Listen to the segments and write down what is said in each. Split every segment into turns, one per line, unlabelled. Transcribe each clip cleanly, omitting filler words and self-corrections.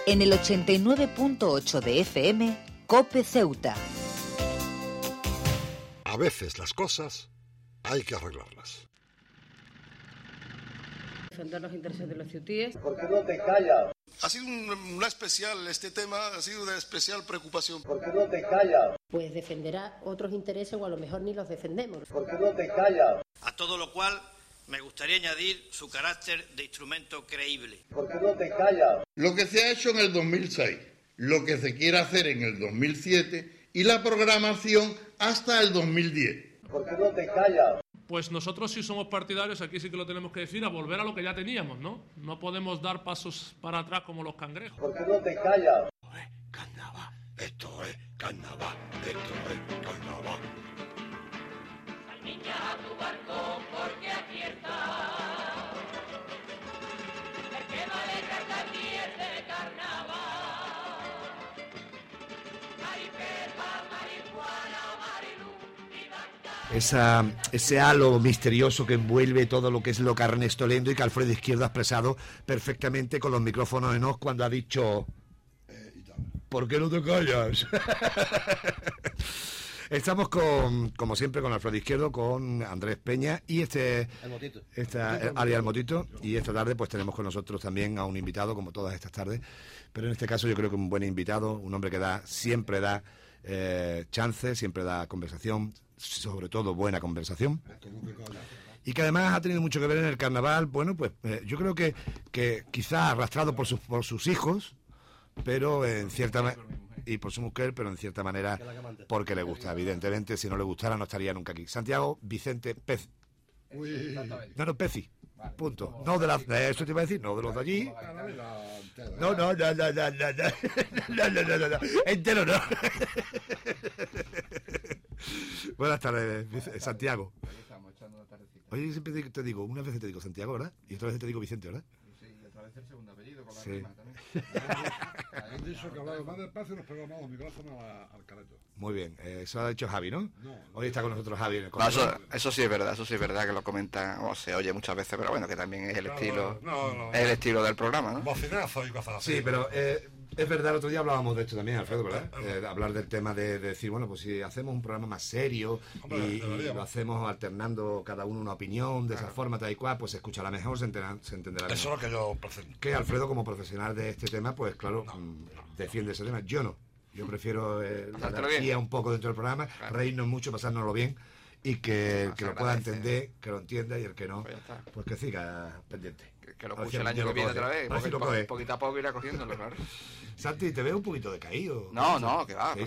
En el 89.8 de FM, COPE Ceuta.
A veces las cosas hay que arreglarlas.
Defender los intereses de los ceutíes.
¿Por qué no te callas?
Ha sido una especial, este tema ha sido de especial preocupación.
¿Por qué no te callas?
Pues defenderá otros intereses o a lo mejor ni los defendemos.
¿Por qué no te callas?
A todo lo cual me gustaría añadir su carácter de instrumento creíble.
¿Por qué no te callas?
Lo que se ha hecho en el 2006, lo que se quiere hacer en el 2007 y la programación hasta el 2010.
¿Por qué no te callas?
Pues nosotros sí somos partidarios, aquí sí que lo tenemos que decir, a volver a lo que ya teníamos, ¿no? No podemos dar pasos para atrás como los cangrejos.
¿Por qué no te callas?
Esto es carnaval, esto es carnaval.
Niña, a tu barco, porque aquí está. El que no le canta aquí es de carnaval. Maripepa, marihuana, marilú.
Ese halo misterioso que envuelve todo lo que es lo carnestolendo y que Alfredo Izquierdo ha expresado perfectamente con los micrófonos en off cuando ha dicho ¿por qué no te callas? Estamos como siempre con Alfredo Izquierdo, con Andrés Peña y alias El Motito, y esta tarde pues tenemos con nosotros también a un invitado como todas estas tardes, pero en este caso yo creo que un buen invitado, un hombre que siempre da chance, siempre da conversación, sobre todo buena conversación, y que además ha tenido mucho que ver en el carnaval. Bueno, pues yo creo que quizá arrastrado por sus hijos, pero en cierta y por su mujer, pero en cierta manera porque le gusta. Evidentemente, si no le gustara no estaría nunca aquí. Santiago Vicente Pez. No, Pezi. Punto. No de eso te iba a decir, no de los de allí. No. Entero no. Buenas tardes, Santiago. Oye, siempre te digo, una vez te digo Santiago, ¿verdad? Y otra vez te digo Vicente, ¿verdad?
Sí, y otra vez el segundo apellido con la
sí.
rima también.
Han dicho que hablaba más despacio y nos pegamos los micrófonos al careto.
Muy bien, eso ha dicho Javi, ¿no? Hoy está con nosotros Javi.
No, eso sí es verdad que lo comentan, o se oye muchas veces, pero bueno, que también es el estilo, es el estilo del programa, ¿no?
Bocinazo y cosas así.
Sí, pero es verdad, el otro día hablábamos de esto también, Alfredo, ¿verdad? Hablar del tema de decir, bueno, pues si hacemos un programa más serio y lo hacemos alternando cada uno una opinión de esa forma, tal y cual, pues se escuchará mejor, se entenderá mejor.
Eso es lo que yo presento.
Que Alfredo, como profesional de este tema, pues claro, defiende ese tema. Yo no. Yo prefiero la anarquía un poco dentro del programa, reírnos mucho, pasárnoslo bien y que lo pueda entender, que lo entienda, y el que no, pues que siga pendiente.
Que lo escuche el año que viene otra vez, poquito a poco irá cogiéndolo, claro.
Santi, te veo un poquito decaído.
No, que va.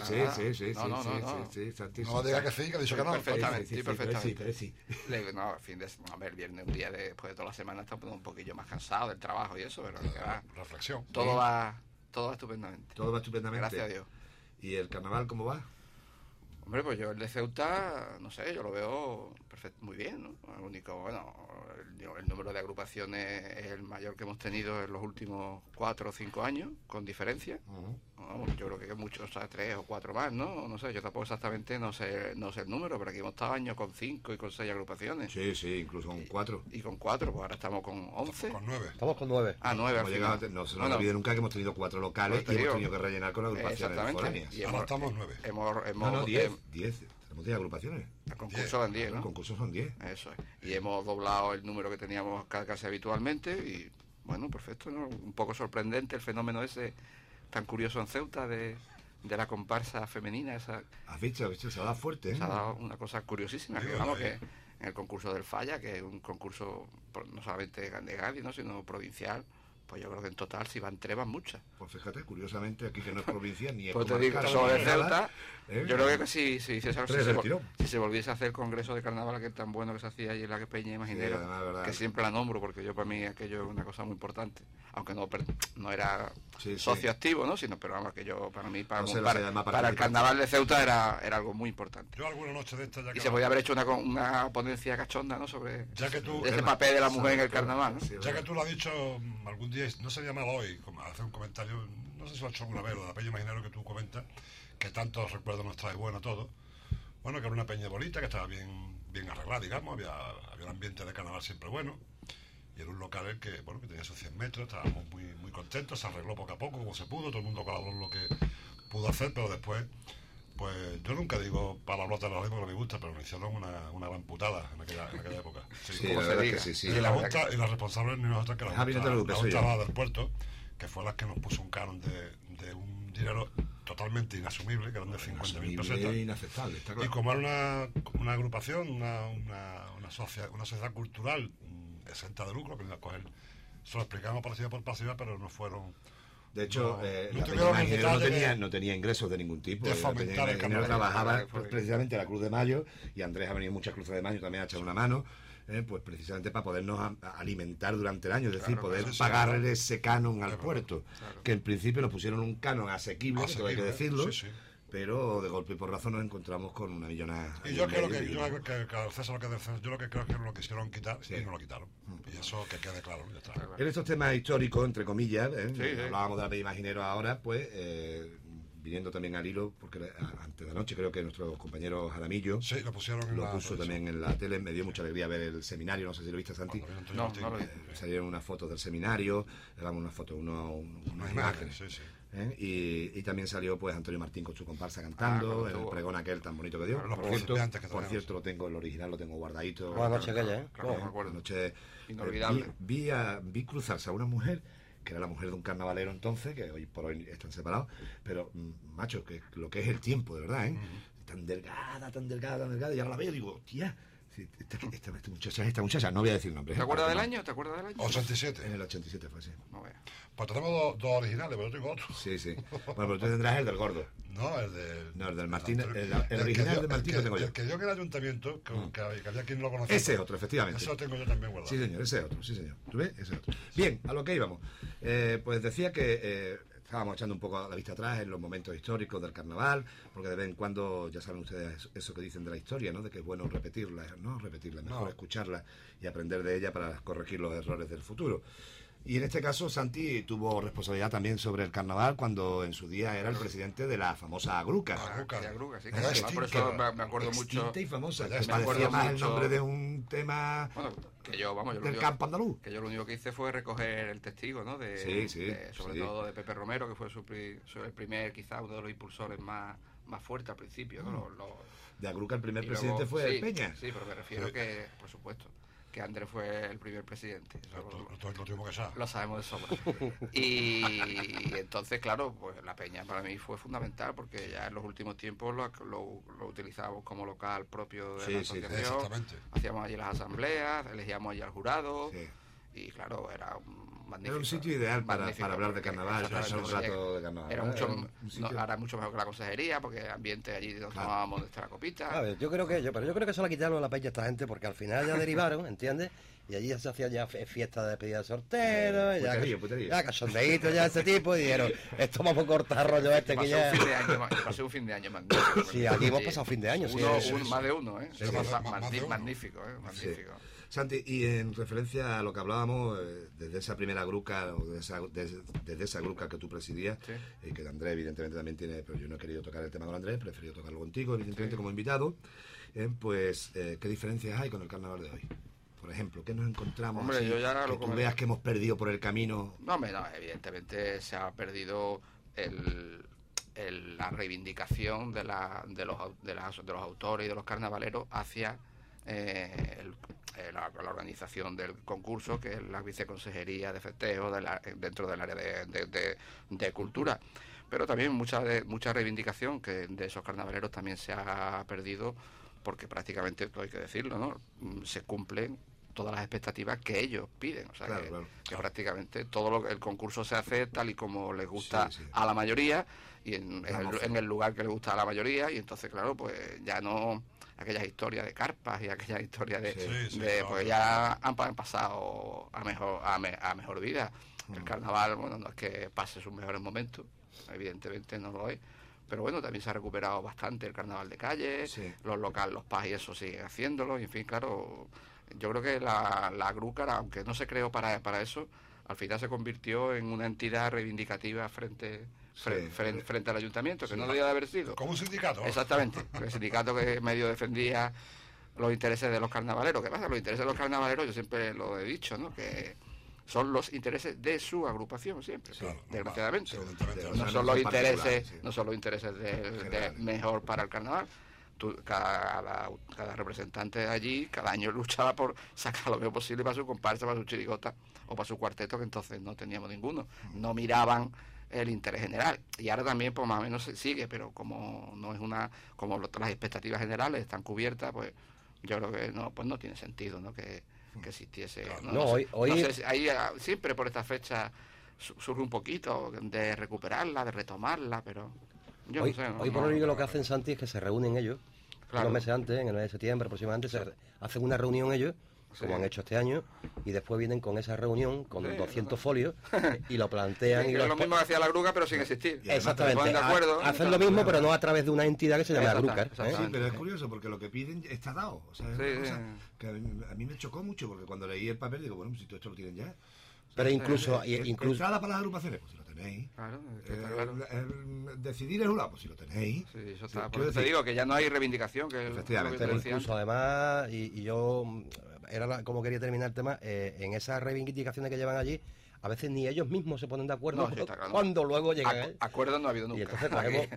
Sí, Santi.
No diga que sí, que ha dicho que no.
Perfectamente.
Pero sí.
No, el viernes, un día después de toda la semana, está un poquillo más cansado del trabajo y eso, pero que va.
Reflexión.
Todo va estupendamente.
Todo va estupendamente.
Gracias a Dios.
¿Y el carnaval cómo va?
Hombre, pues yo el de Ceuta, no sé, yo lo veo muy bien, ¿no? El único, bueno, el número de agrupaciones es el mayor que hemos tenido en los últimos 4 o 5 años, con diferencia. Vamos, yo creo que muchos, o sea, 3 o 4 más, ¿no? No sé, yo tampoco exactamente no sé el número, pero aquí hemos estado años con 5 y con 6 agrupaciones.
Sí, incluso con 4.
Y con 4, pues ahora estamos con 11.
Con 9.
Estamos con 9.
9 al final.
No se nos olvide nunca que hemos tenido 4 locales y hemos tenido que rellenar con agrupaciones foráneas.
Y
ahora estamos 9.
10. Tenemos 10 agrupaciones.
El concurso son 10, ¿no?
El concurso son 10.
Eso es. Y hemos doblado el número que teníamos casi habitualmente y, bueno, perfecto, ¿no? Un poco sorprendente el fenómeno ese tan curioso en Ceuta de la comparsa femenina. Esa.
Has visto, se ha dado fuerte, ¿eh?
Se ha dado una cosa curiosísima. Que, vamos, que en el concurso del Falla, que es un concurso no solamente de Cádiz, ¿no? Sino provincial, pues yo creo que en total si van 3 van muchas.
Pues fíjate, curiosamente aquí que no es provincia ni es
pues te digo, sobre Ceuta, yo creo que si se volviese a hacer el congreso de carnaval que es tan bueno que se hacía allí en la Peña Imaginero, que siempre la nombro porque yo para mí aquello es una cosa muy importante, aunque no era socio activo, ¿no? Sino, pero vamos, que yo para mí para el carnaval de Ceuta era algo muy importante.
Yo alguna noche de esta ya que
se podía haber hecho una ponencia cachonda, ¿no? Sobre ese
el
papel de la mujer en el carnaval, ¿no?
Ya que tú lo has dicho algún día, no sería mal hoy hacer un comentario, no sé si lo has hecho alguna vez, lo de la Peña Imaginero que tú comentas, que tantos recuerdos nos trae bueno todo. Bueno, que era una peña bonita, que estaba bien arreglada, digamos, había un ambiente de carnaval siempre bueno. y era un local el que, bueno, que tenía esos 100 metros, estábamos muy contentos, se arregló poco a poco como se pudo, todo el mundo colaboró en lo que pudo hacer, pero después, pues yo nunca digo palabrotas de la ley porque no me gusta, pero me hicieron una gran putada en aquella época.
Sí, la verdad que sí.
Y la Junta, y la responsable ni nosotros que la Junta del Puerto, que fue la que nos puso un canon de un dinero totalmente inasumible, que eran de 50.000 pesetas.
Inaceptable, está claro.
Y como era una agrupación, una sociedad cultural exenta de lucro, que iba a coger, se lo explicamos partida por partida, pero no fueron...
De hecho,
no
la Peña Imaginero no tenía ingresos de ningún tipo.
De fomentar el carnaval.
Trabajaba precisamente la Cruz de Mayo, y Andrés ha venido muchas Cruces de Mayo también a echar una mano, pues precisamente para podernos alimentar durante el año, es decir, poder pagarle ese canon al puerto, que en principio nos pusieron un canon asequible, todo hay que decirlo, pero de golpe y porrazo nos encontramos con una millonada.
Y yo creo que César lo que yo lo que creo que lo quisieron quitar y no lo quitaron. Y eso que quede claro, ya está.
En estos temas históricos, entre comillas, hablábamos de la Peña Imaginero ahora, pues viniendo también al hilo, porque antes de anoche creo que nuestro compañero Jaramillo
lo
puso también en la tele. Me dio mucha alegría ver el seminario, no sé si lo viste, Santi.
No lo vi.
Salieron unas fotos del seminario, le damos unas fotos, unas imágenes. Y también salió pues Antonio Martín con su comparsa cantando, el pregón aquel tan bonito que dio. Por cierto, lo tengo, el original lo tengo guardadito.
Buenas noches aquella,
Claro, me acuerdo.
Anoche
inolvidable.
Vi cruzarse a una mujer que era la mujer de un carnavalero entonces, que hoy por hoy están separados, pero macho, que lo que es el tiempo, de verdad, tan delgada, y ahora la veo y digo, tía, esta muchacha, no voy a decir nombre.
¿Te acuerdas del año?
87.
En el 87 fue así.
No veas.
Pues tenemos dos originales, pero yo tengo otro.
Sí. Bueno, pero tú tendrás el del gordo.
No, el
del Martín. El original del Martín lo tengo yo.
El que dio en el ayuntamiento, que había quien no lo conocía.
Ese es otro, efectivamente.
Ese lo tengo yo también guardado.
Sí, señor, ese es otro, sí, señor. ¿Tú ves? Ese es otro. Bien, a lo que íbamos. Pues decía que estábamos echando un poco la vista atrás en los momentos históricos del carnaval, porque de vez en cuando, ya saben ustedes eso que dicen de la historia, ¿no? De que es bueno repetirla, mejor escucharla y aprender de ella para corregir los errores del futuro. Y en este caso, Santi tuvo responsabilidad también sobre el carnaval cuando en su día era el presidente de la famosa Agruca.
Agruca, sí. Por eso me acuerdo mucho.
Y famosa.
Me
parecía más el nombre de un tema del campo andaluz.
Que yo lo único que hice fue recoger el testigo, ¿no? Sobre todo de Pepe Romero, que fue el primer, quizá uno de los impulsores más fuertes al principio, ¿no?
De Agruca el primer presidente fue el Peña.
Sí, pero me refiero que, por supuesto, que Andrés fue el primer presidente. Lo sabemos de sobra. Y entonces, claro, pues la Peña para mí fue fundamental, porque ya en los últimos tiempos lo utilizábamos como local propio de la asociación. Hacíamos allí las asambleas, elegíamos allí al jurado. Y claro, era magnífico.
Era un sitio ideal para hablar de carnaval, para pasar un rato de carnaval.
Era mucho mejor que la consejería, porque el ambiente allí nos tomábamos nuestra copita.
A ver, yo creo que eso la quitaron a la Peña esta gente, porque al final ya derivaron, ¿entiendes? Y allí ya se hacían ya fiestas de despedida de solteros, ya cachondeitos, ya ese tipo, y dijeron, esto vamos a cortar rollo que ya...
Pasé un fin de año magnífico.
Sí, aquí hemos pasado fin de año.
Más de uno, ¿eh? Magnífico.
Santi, y en referencia a lo que hablábamos, desde esa primera gruca, o desde esa gruca que tú presidías, y que Andrés evidentemente también tiene, pero yo no he querido tocar el tema con Andrés, he preferido tocarlo contigo, evidentemente como invitado, pues, ¿qué diferencias hay con el carnaval de hoy? Por ejemplo, ¿qué nos encontramos?
Hombre,
así,
yo ya
que tú veas que hemos perdido por el camino.
No, evidentemente se ha perdido la reivindicación de los autores y de los carnavaleros hacia la organización del concurso, que es la viceconsejería de festejo dentro del área de cultura. Pero también mucha reivindicación que de esos carnavaleros también se ha perdido, porque prácticamente, hay que decirlo, ¿no? Se cumplen todas las expectativas que ellos piden, o sea, que prácticamente todo el concurso se hace tal y como les gusta a la mayoría, y en el lugar que les gusta a la mayoría, y entonces claro, pues ya no aquellas historias de carpas y aquellas historias pues ya han pasado a mejor vida. El carnaval, bueno, no es que pase sus mejores momentos, evidentemente no lo es, pero bueno, también se ha recuperado bastante el carnaval de calle, los PAS y eso siguen haciéndolo, y en fin, claro, yo creo que la Grúcar, aunque no se creó para eso, al final se convirtió en una entidad reivindicativa frente al ayuntamiento, que no debía de haber sido.
Como un sindicato.
Exactamente, el sindicato que medio defendía los intereses de los carnavaleros. ¿Qué pasa? Los intereses de los carnavaleros, yo siempre lo he dicho, ¿no? Que son los intereses de su agrupación siempre, claro, desgraciadamente. No son los intereses, no son los intereses de mejor para el carnaval. Cada representante de allí cada año luchaba por sacar lo mejor posible para su comparsa, para su chirigota o para su cuarteto, que entonces no teníamos ninguno. No miraban el interés general. Y ahora también pues más o menos se sigue, pero como no es como las expectativas generales están cubiertas, pues yo creo que no tiene sentido, ¿no? Que existiese. Hoy no sé, ahí siempre por esta fecha surge un poquito de recuperarla, de retomarla, pero yo
hoy,
no sé.
Hoy por lo único lo que hacen, Santi, es que se reúnen ellos, claro, unos meses antes, en el mes de septiembre aproximadamente, se hacen una reunión ellos, como han hecho este año, y después vienen con esa reunión, con 200 folios, y lo plantean.
Y es lo mismo que hacía la Gruca, pero sin existir.
Exactamente.
De acuerdo,
hacen lo mismo, pero no a través de una entidad que se llama Gruca.
Sí, pero es curioso, porque lo que piden está dado. O sea, es una cosa que a mí me chocó mucho, porque cuando leí el papel digo, bueno, pues si todo esto lo tienen ya.
Pero incluso
entrada para las agrupaciones, pues si lo tenéis.
Claro,
decidir el jurado, pues si lo tenéis.
Sí, eso está. Por eso te digo que ya no hay reivindicación. Que
efectivamente. Pero incluso además, y yo era como quería terminar el tema, en esas reivindicaciones que llevan allí, a veces ni ellos mismos se ponen de acuerdo cuando luego llegan.
Acuerdos no ha habido nunca.
Y entonces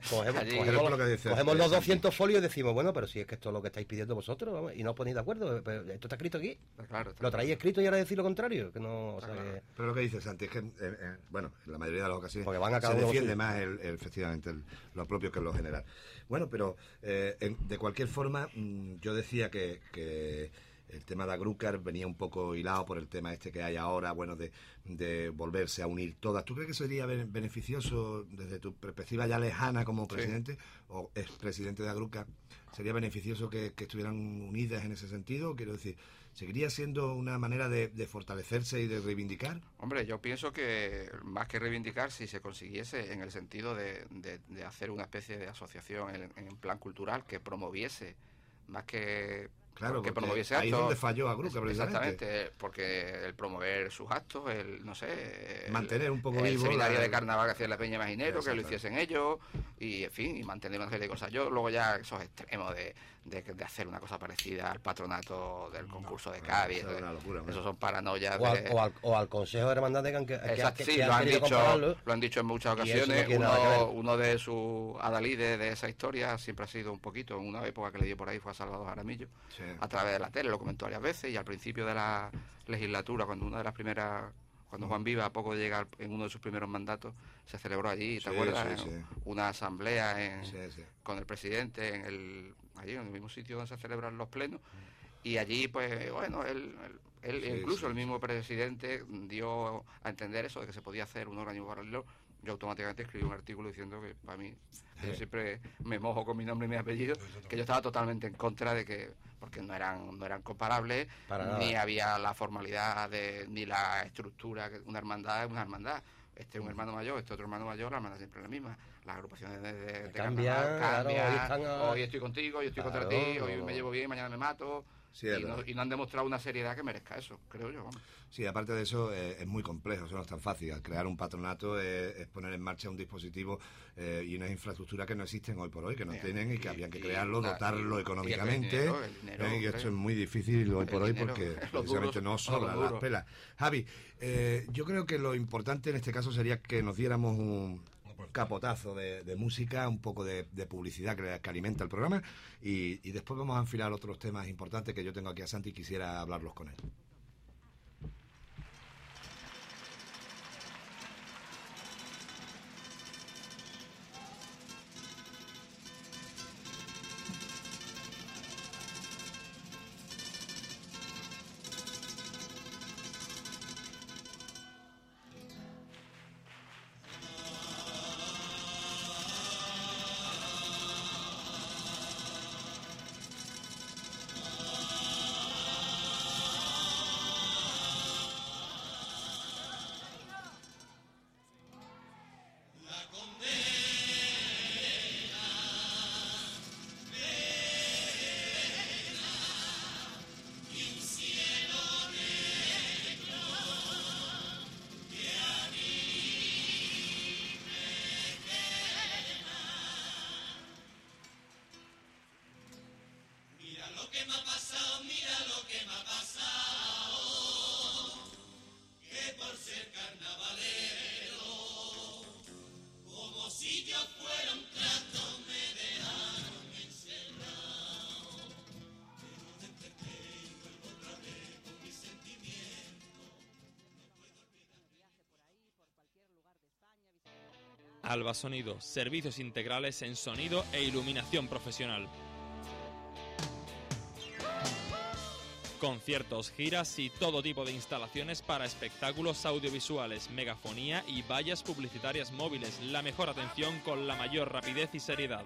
cogemos los 200 folios y decimos, bueno, pero si es que esto es lo que estáis pidiendo vosotros, vamos, y no os ponéis de acuerdo, pero esto está escrito aquí. Lo traéis escrito y ahora decís lo contrario. Que no, o sea, que...
Pero lo que dices, Santi, es que, bueno, en la mayoría de las ocasiones
se
defiende más efectivamente lo propio que lo general. Bueno, pero de cualquier forma, yo decía que el tema de Agrúcar venía un poco hilado por el tema este que hay ahora, bueno, de volverse a unir todas. ¿Tú crees que sería beneficioso desde tu perspectiva ya lejana como presidente o expresidente de Agrúcar? ¿Sería beneficioso que estuvieran unidas en ese sentido? Quiero decir, ¿seguiría siendo una manera de fortalecerse y de reivindicar?
Hombre, yo pienso que más que reivindicar, si se consiguiese en el sentido de hacer una especie de asociación en plan cultural que promoviese, más que...
Claro,
que promoviese
ahí es
actos,
donde falló Agrúcar, precisamente.
Exactamente, porque el promover sus actos, no sé...
mantener un poco
el
vivo...
El seminario de carnaval que hacía la Peña Imaginero, que lo hiciesen ellos, y en fin, y mantener una serie de cosas. Yo luego ya esos extremos de hacer una cosa parecida al patronato del concurso de Cádiz, eso son paranoias
o al Consejo de Hermandades
que lo han dicho en muchas ocasiones. Uno de sus adalides de esa historia siempre ha sido un poquito, en una época que le dio por ahí fue a Salvador Jaramillo, a través de la tele, lo comentó varias veces, y al principio de la legislatura, cuando Juan Viva, a poco de llegar en uno de sus primeros mandatos, se celebró allí, ¿te acuerdas? Una asamblea con el presidente allí en el mismo sitio donde se celebran los plenos, y allí, pues, bueno, él incluso el mismo presidente dio a entender eso, de que se podía hacer un organismo paralelo. Yo automáticamente escribí un artículo diciendo que para mí, yo siempre me mojo con mi nombre y mi apellido, que yo estaba totalmente en contra de que, porque no eran comparables, ni había la formalidad ni la estructura, que una hermandad es una hermandad. Este es un hermano mayor, este otro hermano mayor, la hermandad siempre es la misma. Las agrupaciones de carnaval cambian. Hoy estoy contigo, hoy estoy contra ti, hoy me llevo bien, mañana me mato. Sí, y no han demostrado una seriedad que merezca eso, creo yo.
Sí, aparte de eso, es muy complejo, eso no es tan fácil. Al crear un patronato es poner en marcha un dispositivo y unas infraestructuras que no existen hoy por hoy, que no tienen y que habían que crearlo, dotarlo económicamente.
El dinero,
y esto es muy difícil hoy por hoy porque precisamente no sobran las pelas. Javi, yo creo que lo importante en este caso sería que nos diéramos un capotazo de música, un poco de publicidad que alimenta el programa y después vamos a enfilar otros temas importantes que yo tengo aquí a Santi y quisiera hablarlos con él.
Alba Sonido, servicios integrales en sonido e iluminación profesional. Conciertos, giras y todo tipo de instalaciones para espectáculos audiovisuales, megafonía y vallas publicitarias móviles. La mejor atención con la mayor rapidez y seriedad.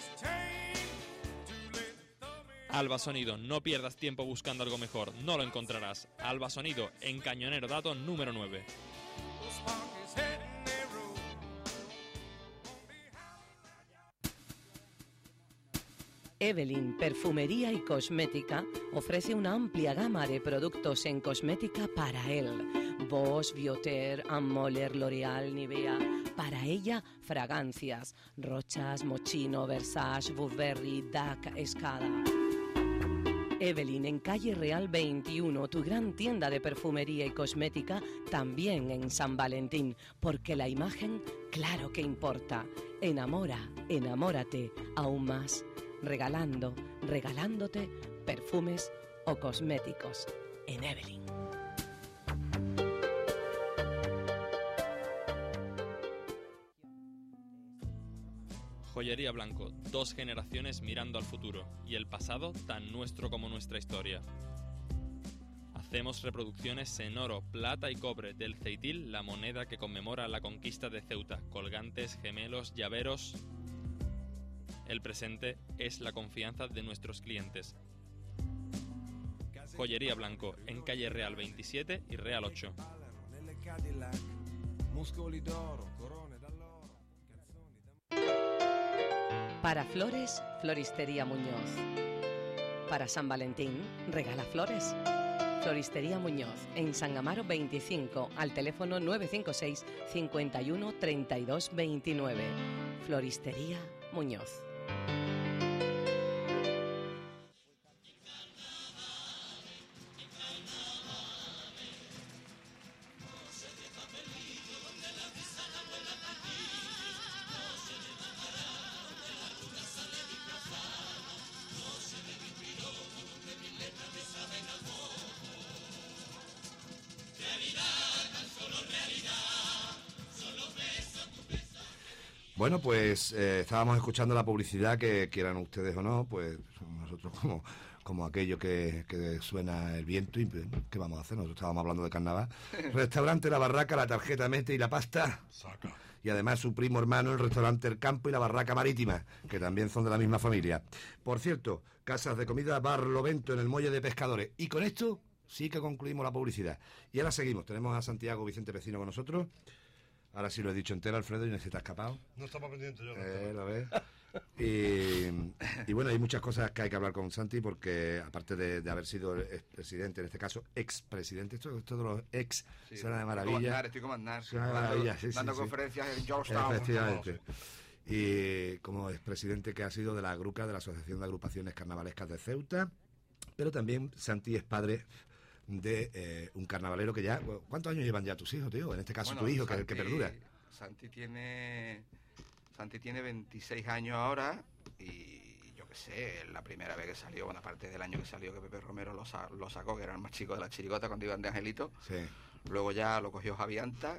Alba Sonido, no pierdas tiempo buscando algo mejor, no lo encontrarás. Alba Sonido, en Cañonero Dato número 9.
Evelyn Perfumería y Cosmética ofrece una amplia gama de productos en cosmética para él. Bosch, Bioter, Moller, L'Oreal, Nivea. Para ella, fragancias. Rochas, Moschino, Versace, Burberry, DAC, Escada. Evelyn en Calle Real 21, tu gran tienda de perfumería y cosmética, también en San Valentín, porque la imagen, claro que importa. Enamora, enamórate, aún más. Regalándote perfumes o cosméticos en Evelyn.
Joyería Blanco, 2 generaciones mirando al futuro y el pasado tan nuestro como nuestra historia. Hacemos reproducciones en oro, plata y cobre del ceitil, la moneda que conmemora la conquista de Ceuta, colgantes, gemelos, llaveros. El presente es la confianza de nuestros clientes. Joyería Blanco, en Calle Real 27 y Real 8.
Para flores, Floristería Muñoz. Para San Valentín, regala flores. Floristería Muñoz, en San Amaro 25, al teléfono 956 51 32 29. Floristería Muñoz.
Bueno, pues estábamos escuchando la publicidad, que quieran ustedes o no, pues nosotros como aquello que suena el viento y ¿qué vamos a hacer? Nosotros estábamos hablando de carnaval. Restaurante La Barraca, la tarjeta Mete y la pasta.
Saca.
Y además su primo hermano, el restaurante El Campo y la Barraca Marítima, que también son de la misma familia. Por cierto, casas de comida Barlovento en el Muelle de Pescadores. Y con esto sí que concluimos la publicidad. Y ahora seguimos. Tenemos a Santiago Vicente Vecino con nosotros. Ahora sí lo he dicho entero, Alfredo, y no se te ha escapado.
No estaba pendiente yo.
Lo ves. Y bueno, hay muchas cosas que hay que hablar con Santi, porque aparte de haber sido expresidente, en este caso expresidente, esto de los ex, sí, suena de maravilla.
Estoy como Aznar,
suena de maravilla, sí,
dando conferencias en Georgetown.
Efectivamente. Y como expresidente que ha sido de la AGRUCA, de la Asociación de Agrupaciones Carnavalescas de Ceuta, pero también Santi es padre de un carnavalero que ya... ¿Cuántos años llevan ya tus hijos, tío? En este caso, bueno, tu hijo, Santi, que perdura.
Santi tiene 26 años ahora y yo qué sé, la primera vez que salió, bueno, aparte del año que salió que Pepe Romero lo sacó, que era el más chico de la chirigota cuando iban de Angelito.
Sí.
Luego ya lo cogió Javianta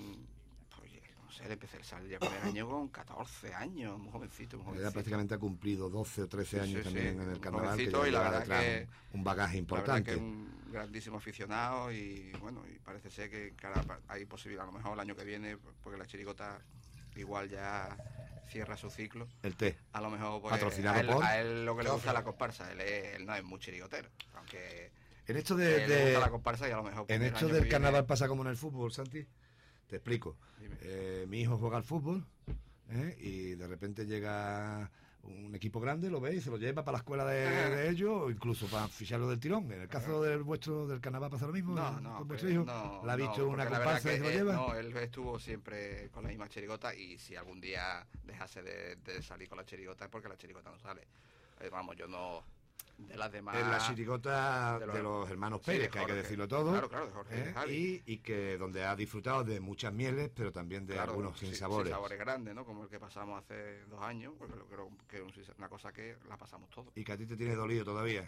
le empecé a salir ya con el año con 14 años, muy jovencito.
Ya prácticamente ha cumplido 12 o 13 años también en el carnaval, que
y la verdad que
un bagaje importante.
La verdad que es un grandísimo aficionado y bueno, y parece ser que hay posibilidad, a lo mejor el año que viene, porque la chirigota igual ya cierra su ciclo.
El té.
A lo mejor pues,
patrocinado
a él lo que le gusta es la comparsa, él no es muy chirigotero, aunque
en esto
le gusta la comparsa y a lo mejor
en esto del carnaval pasa como en el fútbol, Santi. Te explico. Mi hijo juega al fútbol y de repente llega un equipo grande, lo ve y se lo lleva para la escuela de ellos, o incluso para ficharlo del tirón. En el caso del carnaval pasa lo mismo.
No,
vuestro hijo ¿la ha visto una comparsa y se lo lleva?
No, él estuvo siempre con la misma chirigota y si algún día dejase de salir con la chirigota es porque la chirigota no sale. Vamos, yo no... De las demás...
En la chirigota de los hermanos Pérez, que hay que decirlo todo.
Claro, de Jorge
y que donde ha disfrutado de muchas mieles, pero también de algunos sinsabores.
Sinsabores grandes, ¿no? Como el que pasamos hace 2 años, porque creo que es una cosa que la pasamos todos.
¿Y que a ti te tiene dolido todavía?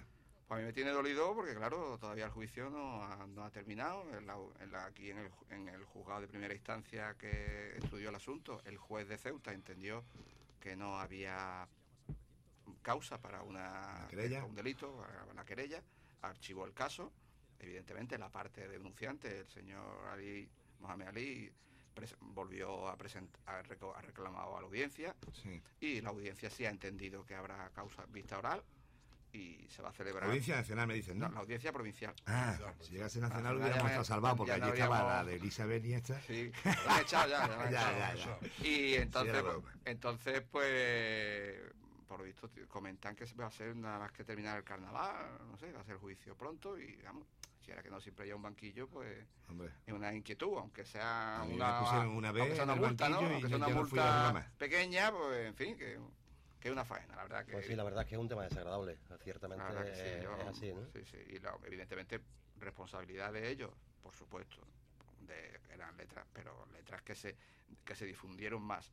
Pues a mí me tiene dolido porque, claro, todavía el juicio no ha terminado. Aquí en el juzgado de primera instancia que estudió el asunto, el juez de Ceuta entendió que no había causa para un delito, para una querella, archivó el caso. Evidentemente, la parte denunciante, el señor Mohamed Ali, volvió a reclamado a la audiencia, y la audiencia sí ha entendido que habrá causa vista oral y se va a celebrar.
Audiencia nacional, me dicen, ¿no?
No, la audiencia provincial.
Si llegase nacional hubiéramos estado salvados, porque allí estaba la de Elizabeth y esta.
Sí, la han echado ya. Y entonces, pues, por lo visto, comentan que va a ser nada más que terminar el carnaval, no sé, va a ser juicio pronto y, digamos, si era que no siempre haya un banquillo, pues es una inquietud, aunque sea una multa, ¿no? Aunque sea una multa pequeña, pues, en fin, que es una faena, la verdad que...
Pues sí, la verdad es que es un tema desagradable, ciertamente es así, ¿no?
Sí, y evidentemente responsabilidad de ellos, por supuesto, eran letras, pero letras que se difundieron más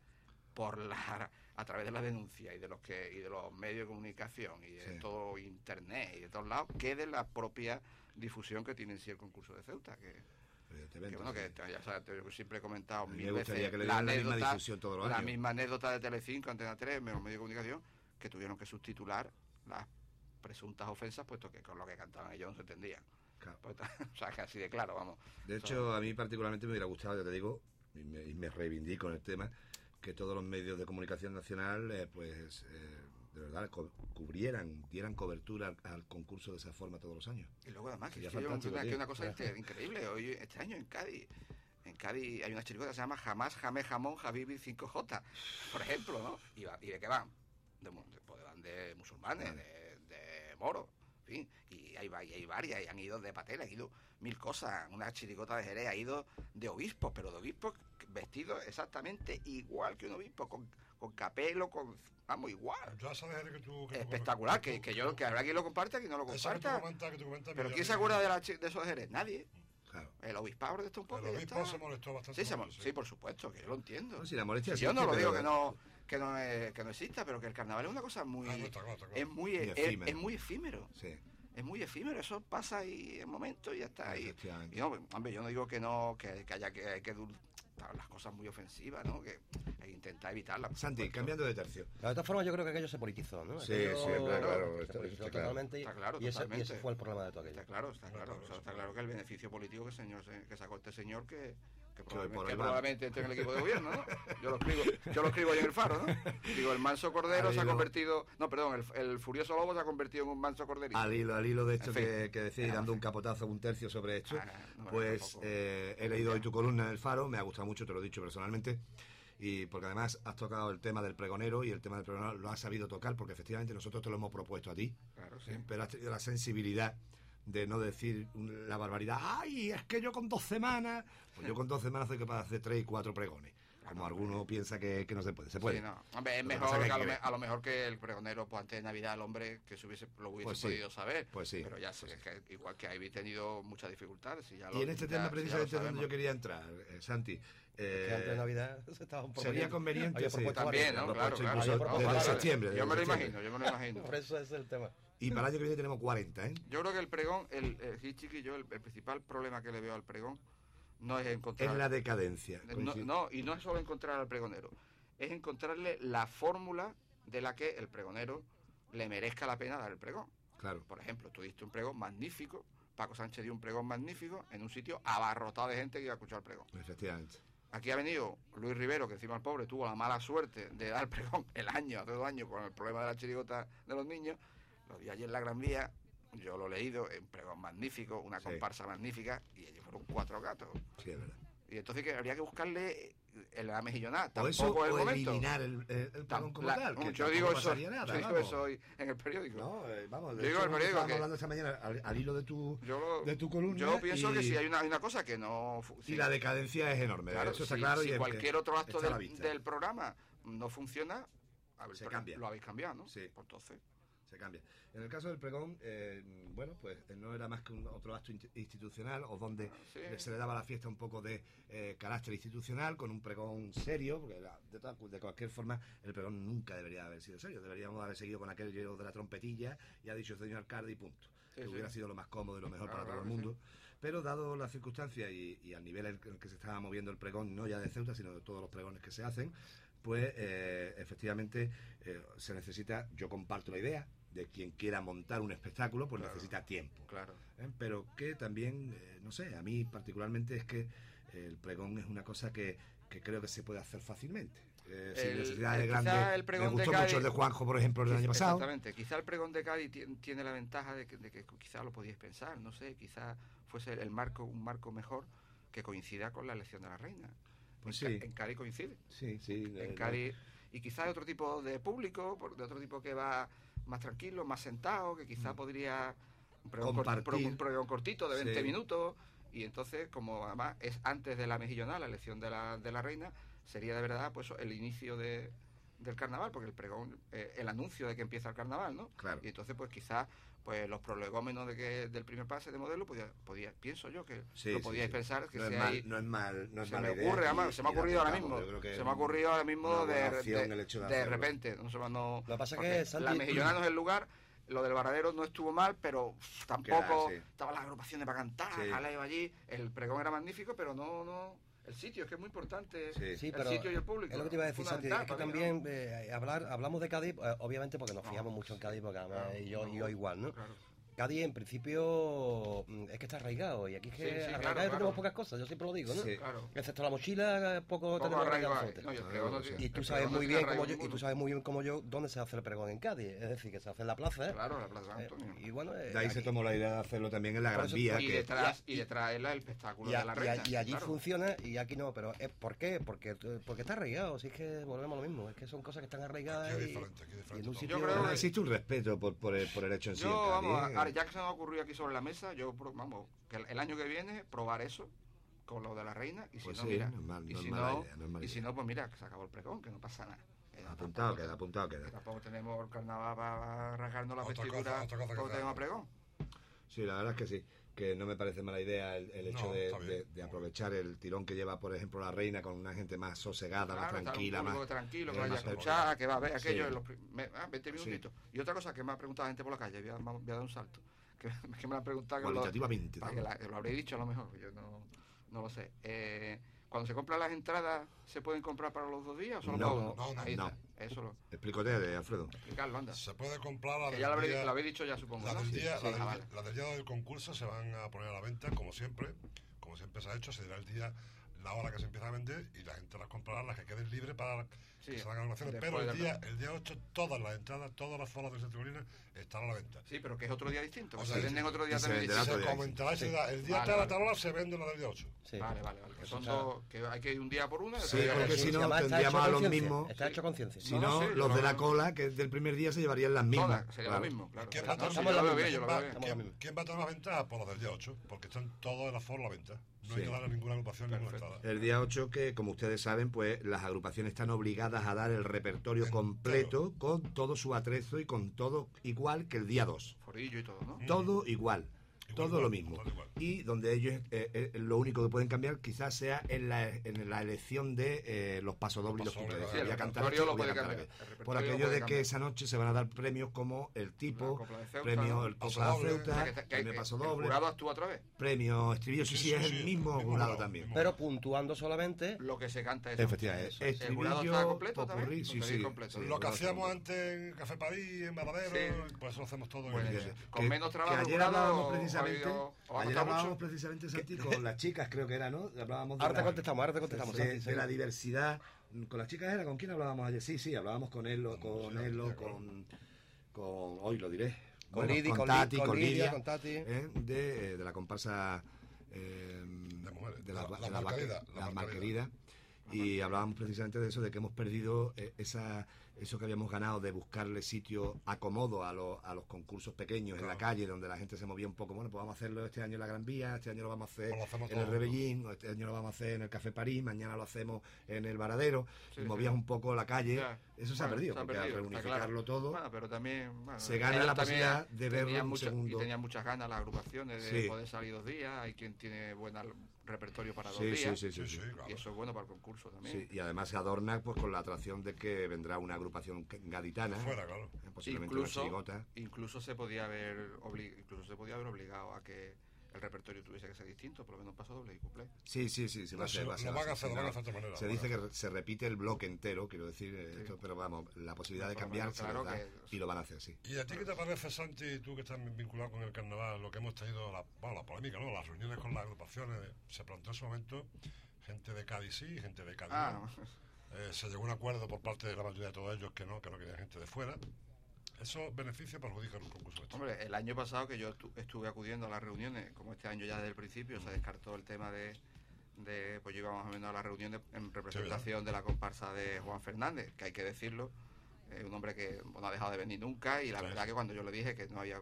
a través de la denuncia y de los medios de comunicación y de todo internet y de todos lados, que de la propia difusión que tiene en sí el concurso de Ceuta, que bueno, que ya sabes, yo siempre he comentado mil veces la misma anécdota de Telecinco, Antena 3, los medios de comunicación, que tuvieron que subtitular las presuntas ofensas, puesto que con lo que cantaban ellos no se entendían. Claro. Pues, o sea, que así de claro, vamos.
De hecho, a mí particularmente me hubiera gustado, ya te digo, y me reivindico en el tema, que todos los medios de comunicación nacional, de verdad, dieran cobertura al concurso de esa forma todos los años.
Y luego además, que hay una cosa increíble. Hoy, este año en Cádiz hay una chirigota que se llama Jamás, Jamé, Jamón, Habibi 5J, por ejemplo, ¿no? Y de qué van, van de musulmanes, de moros, en fin, y hay varias, y han ido de Patel, han ido mil cosas. Una chirigota de Jerez ha ido de obispos, pero de obispos vestidos exactamente igual que un obispo, con capelo, vamos, igual. Espectacular, que habrá quien lo comparte, quien no lo comparta. Pero ¿quién se acuerda de esos Jerez? Nadie. Claro. El obispado protestó un poco.
El obispo se molestó bastante.
Sí, por supuesto, que yo lo entiendo.
No, si la molestia
yo no lo digo que no exista, pero que el carnaval es una cosa muy... Es muy efímero. Sí. Es muy efímero, eso pasa ahí en momento y ya está ahí. Y no, hombre, yo no digo que hay que las cosas muy ofensivas, ¿no? Que hay que intentar evitarlas.
Santi, cambiando de tercio.
De todas formas, yo creo que aquello se politizó, ¿no?
Sí, claro.
Se politizó totalmente.
Está claro,
y ese fue el problema de todo aquello.
Está claro que el beneficio político que sacó este señor que probablemente esté en el equipo de gobierno, ¿no? Yo lo escribo ahí en el Faro, ¿no? Digo, el manso cordero se ha convertido... No, perdón, el furioso lobo se ha convertido en un manso corderito.
Al hilo de esto que decís, dando un capotazo, un tercio sobre esto, he leído hoy tu columna en el Faro, me ha gustado mucho, te lo he dicho personalmente, y porque además has tocado el tema del pregonero, y el tema del pregonero lo has sabido tocar, porque efectivamente nosotros te lo hemos propuesto a ti, pero has tenido la sensibilidad de no decir la barbaridad. ¡Ay, es que yo con 2 semanas! Pues yo con 2 semanas soy capaz de hacer 3 y 4 pregones. Como alguno piensa que no se puede. Se puede.
Sí, no. Hombre, es mejor a lo mejor que el pregonero, pues antes de Navidad, el hombre que lo hubiese podido saber.
Pues sí.
Pero ya sé que igual que habéis tenido muchas dificultades. Y
en este tema precisamente es donde yo quería entrar, Santi.
Que antes de Navidad se estaban proponiendo.
Sería conveniente.
También, ¿no? Claro.
Desde septiembre.
Yo me lo imagino.
Por eso es el tema.
Y para el año que viene tenemos 40, ¿eh?
Yo creo que el pregón, el principal problema que le veo al pregón no es encontrar...
Es la decadencia.
Y no es solo encontrar al pregonero, es encontrarle la fórmula de la que el pregonero le merezca la pena dar el pregón.
Claro.
Por ejemplo, tú diste un pregón magnífico, Paco Sánchez dio un pregón magnífico en un sitio abarrotado de gente que iba a escuchar el pregón.
Efectivamente.
Aquí ha venido Luis Rivero, que encima el pobre tuvo la mala suerte de dar el pregón hace 2 años con el problema de la chirigota de los niños. Lo vi ayer en la Gran Vía, yo lo he leído, un pregón magnífico, una comparsa magnífica, y ellos fueron 4 gatos.
Sí, es verdad.
Y entonces que habría que buscarle la mejillonada.
Tampoco es el momento. Eliminar el pregón como tal. Que
yo digo eso,
nada,
yo digo eso hoy en el periódico.
No, vamos,
yo digo el periódico
estábamos hablando esta mañana al hilo de tu columna.
Yo pienso que si hay una cosa que no...
Y la decadencia es enorme,
claro,
eso está claro.
Si cualquier otro acto del programa no funciona,
se cambia.
Lo habéis cambiado, ¿no?
Sí.
Pues entonces...
Se cambia. En el caso del pregón, pues no era más que otro acto institucional, o donde se le daba a la fiesta un poco de carácter institucional, con un pregón serio, porque de cualquier forma el pregón nunca debería haber sido serio. Deberíamos haber seguido con aquello de la trompetilla, y ha dicho el señor alcalde y punto. que hubiera sido lo más cómodo y lo mejor para todo el mundo. Pero dado las circunstancias y al nivel en el que se estaba moviendo el pregón, no ya de Ceuta, sino de todos los pregones que se hacen, pues efectivamente se necesita, yo comparto la idea, de quien quiera montar un espectáculo, pues necesita tiempo.
Claro.
Pero que también, no sé, a mí particularmente es que el pregón es una cosa que creo que se puede hacer fácilmente. Sin necesidad de grande. Me gustó mucho el de Juanjo, por ejemplo, el año pasado.
Exactamente. Quizá el pregón de Cádiz tiene la ventaja de que quizá lo podíais pensar, no sé, quizá fuese un marco mejor que coincida con la elección de la reina.
Pues
en Cádiz coincide.
Sí.
En Cádiz, y quizá hay otro tipo de público, de otro tipo que va más tranquilo, más sentado, que quizá podría un pregón cortito de 20 minutos, y entonces, como además es antes de la mejillonada, la elección de la reina, sería de verdad pues el inicio del carnaval, porque el pregón, el anuncio de que empieza el carnaval, ¿no?
Claro.
Y entonces pues quizás pues los prolegómenos del primer pase de modelo podía pienso yo que lo podíais pensar que
no es mal
se me ocurre, además, se me ha ocurrido ahora mismo de repente, lo
que pasa que
la mejillonada no es el lugar. Lo del Varadero no estuvo mal, pero tampoco estaban las agrupaciones para cantar, iba allí, el pregón era magnífico, pero no el sitio, es que es muy importante, el sitio y el público.
Es lo que te iba a decir, Santi, es que también hablamos de Cádiz, obviamente porque nos fijamos mucho en Cádiz, porque además yo igual, ¿no? Claro. Cádiz en principio es que está arraigado, y aquí es que arraigado tenemos pocas cosas, yo siempre lo digo, ¿no? Excepto la mochila, poco tenemos arraigado. Y tú sabes muy bien como yo dónde se hace el pregón en Cádiz, es decir, que se hace en la plaza.
Claro, la plaza de Antonio.
Y bueno,
de ahí se tomó la idea de hacerlo también en la Gran Vía.
Y detrás el espectáculo de la reina.
Y allí funciona y aquí no, pero ¿por qué? Porque está arraigado, si es que volvemos a lo mismo, es que son cosas que están arraigadas y en un sitio...
Yo creo que existe un respeto por el hecho en sí.
Ya que se nos ha ocurrido aquí sobre la mesa, que el año que viene probar eso con lo de la reina, y si
pues
no, mira, y si no, pues mira, que se acabó el pregón, que no pasa nada.
Apuntado queda.
Tampoco tenemos carnaval para rasgarnos la vestidura porque tenemos pregón.
Sí, la verdad es que sí, que no me parece mala idea el hecho de aprovechar el tirón que lleva, por ejemplo, la reina con una gente más sosegada, más tranquila,
más tranquilo, que vaya a escuchar, que va a ver aquello en los 20 minutitos. Y otra cosa que me ha preguntado la gente por la calle, voy a dar un salto, que me lo han preguntado,
cualitativamente,
que lo habréis dicho a lo mejor, yo no lo sé. Cuando se compran las entradas, ¿se pueden comprar para los 2 días o solo para uno?
No. Eso explícate, Alfredo.
Explicarlo, anda.
Se puede comprar
lo habéis dicho ya, supongo.
La del día del concurso se van a poner a la venta, como siempre se ha hecho, se dirá el día, la hora que se empieza a vender, y la gente las comprará, las que queden libres para que se hagan donaciones. Pero el día 8, todas las entradas, todas las foras de Centro Colina están a la venta.
Sí, pero que es otro día distinto.
O sea,
se venden otro día también
distinto. Se comentará ese día. El día tal hora se vende la del día 8.
Sí. Vale. Que son dos, que hay que ir un día por una.
Sí, porque si no tendríamos a los mismos.
Está hecho conciencia.
Si no, los de la cola, que del primer día se llevarían las mismas.
Sería lo mismo, claro.
¿Quién va a tener las ventajas? Por los del día 8, porque están todos en la fora a la venta. No hay que darle ninguna agrupación ninguna entrada.
El día 8, que como ustedes saben, pues las agrupaciones están obligadas a dar el repertorio completo, con todo su atrezo y con todo igual que el día 2.
Forillo y todo, ¿no?
Todo igual. Todo lo mismo. Y donde ellos lo único que pueden cambiar quizás sea en la elección de los pasodobles y los puntos.
Voy a cantar esto,
por aquello de que esa noche se van a dar premios como el tipo, premio el Copla de Ceuta, premio pasodoble.
¿El jurado actúa otra vez?
Premio estribillo, sí, es el mismo jurado también.
Pero puntuando solamente
lo que se canta.
Efectivamente.
Estribillo,
popurrí, sí.
Lo que hacíamos antes en Café París, en Varadero, pues eso lo hacemos todo.
Con menos trabajo.
Ayer hablábamos precisamente, Santi, con las chicas, creo que era, ¿no? Hablábamos
ahora te contestamos.
De la diversidad. ¿Con las chicas era? ¿Con quién hablábamos ayer? Sí, hablábamos con hoy lo diré.
Con Lidia,
con Tati,
de
la comparsa de las Malqueridas. Y hablábamos precisamente de eso, de que hemos perdido eso que habíamos ganado de buscarle sitio acomodo a los concursos pequeños en la calle, donde la gente se movía un poco. Bueno, pues vamos a hacerlo este año en la Gran Vía, este año lo vamos a hacer en el Rebellín, este año lo vamos a hacer en el Café París, mañana lo hacemos en el Varadero. Y movías un poco la calle. Eso se ha perdido, porque al reunificarlo todo,
pero también
se gana la posibilidad de verlo un segundo.
Y tenían muchas ganas las agrupaciones de poder salir 2 días. Hay quien tiene buena repertorio para 2
Sí,
días.
sí,
claro.
Y eso es bueno para el concurso también.
Sí, y además se adorna pues con la atracción de que vendrá una agrupación gaditana.
Fuera, claro.
Posiblemente una chirigota.
Incluso se podía haber obligado a que el repertorio tuviese que ser distinto, por lo menos paso doble y cuplé.
Sí, se va a hacer.
Lo van a hacer de otra manera.
Se dice que se repite el bloque entero, quiero decir, esto, pero vamos, la posibilidad de cambiar se les da, y lo van a hacer, sí.
¿Y a ti qué te parece, Santi, tú que estás vinculado con el carnaval, lo que hemos tenido, la polémica, ¿no? Las reuniones con las agrupaciones, se planteó en su momento gente de Cádiz sí, gente de Cádiz no. Se llegó a un acuerdo por parte de la mayoría de todos ellos que no querían gente de fuera. ¿Eso beneficia o perjudica el concurso?
Hombre, el año pasado que yo estuve acudiendo a las reuniones, como este año ya desde el principio se descartó el tema de pues yo iba más o menos a la reunión en representación de la comparsa de Juan Fernández, que hay que decirlo, un hombre que no ha dejado de venir nunca, y la verdad que cuando yo le dije que no había,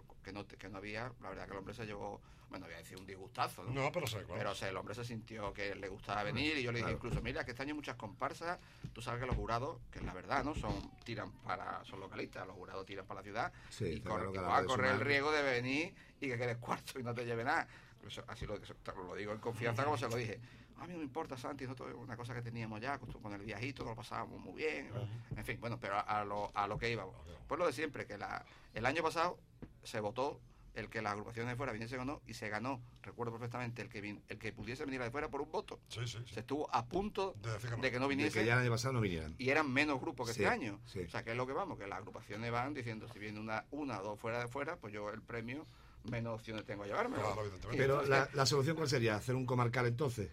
la verdad que el hombre se llevó, bueno, voy a decir un disgustazo, ¿no?
No, pero sé, claro.
Pero el hombre se sintió que le gustaba venir, y yo le dije incluso, mira, que este año hay muchas comparsas, tú sabes que los jurados, que es la verdad, ¿no? Son localistas, los jurados tiran para la ciudad, y vas a correr el riesgo de venir y que quedes cuarto y no te lleve nada. Eso, así lo digo en confianza, como se lo dije. A mí no me importa, Santi, es una cosa que teníamos ya, con el viajito, lo pasábamos muy bien. En fin, bueno, pero a lo que íbamos. Pues lo de siempre, que el año pasado se votó el que las agrupaciones de fuera viniesen o no, y se ganó, recuerdo perfectamente, el que pudiese venir de fuera por un voto.
Sí.
Se estuvo a punto de que no viniese.
De que ya el año pasado no vinieran.
Y eran menos grupos que
Sí,
este año.
sí.
O sea, que es lo que vamos, que las agrupaciones van diciendo, si viene una o dos fuera de fuera, pues yo el premio menos opciones tengo a llevarme.
Claro,
pero la solución, ¿cuál sería? ¿Hacer un comarcal entonces?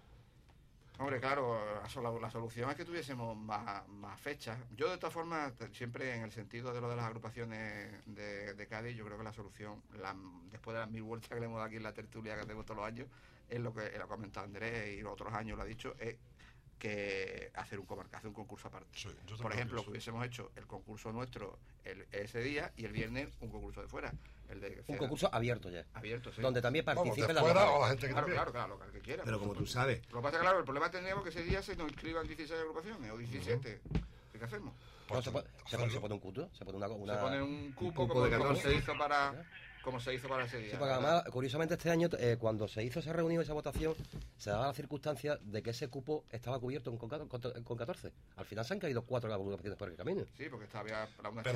Hombre, claro, la solución es que tuviésemos más fechas. Yo, de todas formas, siempre en el sentido de lo de las agrupaciones de Cádiz, yo creo que la solución, después de las 1000 vueltas que le hemos dado aquí en la tertulia que hacemos todos los años, es lo que ha comentado Andrés y los otros años lo ha dicho, es que hacer un concurso aparte.
Sí,
por ejemplo, que hubiésemos hecho el concurso nuestro ese día y el viernes un concurso de fuera.
Un concurso abierto ya.
Abierto, sí.
Donde también participen
las fuera o la gente que
claro, lo que quiera.
Pero como tú sabes.
Lo que pasa es que, claro, el problema tendríamos que ese día se nos inscriban 16 agrupaciones o 17. ¿Qué hacemos?
No, se pone un cupo, se pone
un cupo como se hizo para ese día.
Sí, porque además, curiosamente, este año, cuando se hizo esa reunión, esa votación, se daba la circunstancia de que ese cupo estaba cubierto con 14. Al final se han caído 4 agrupaciones por el camino.
Sí, porque había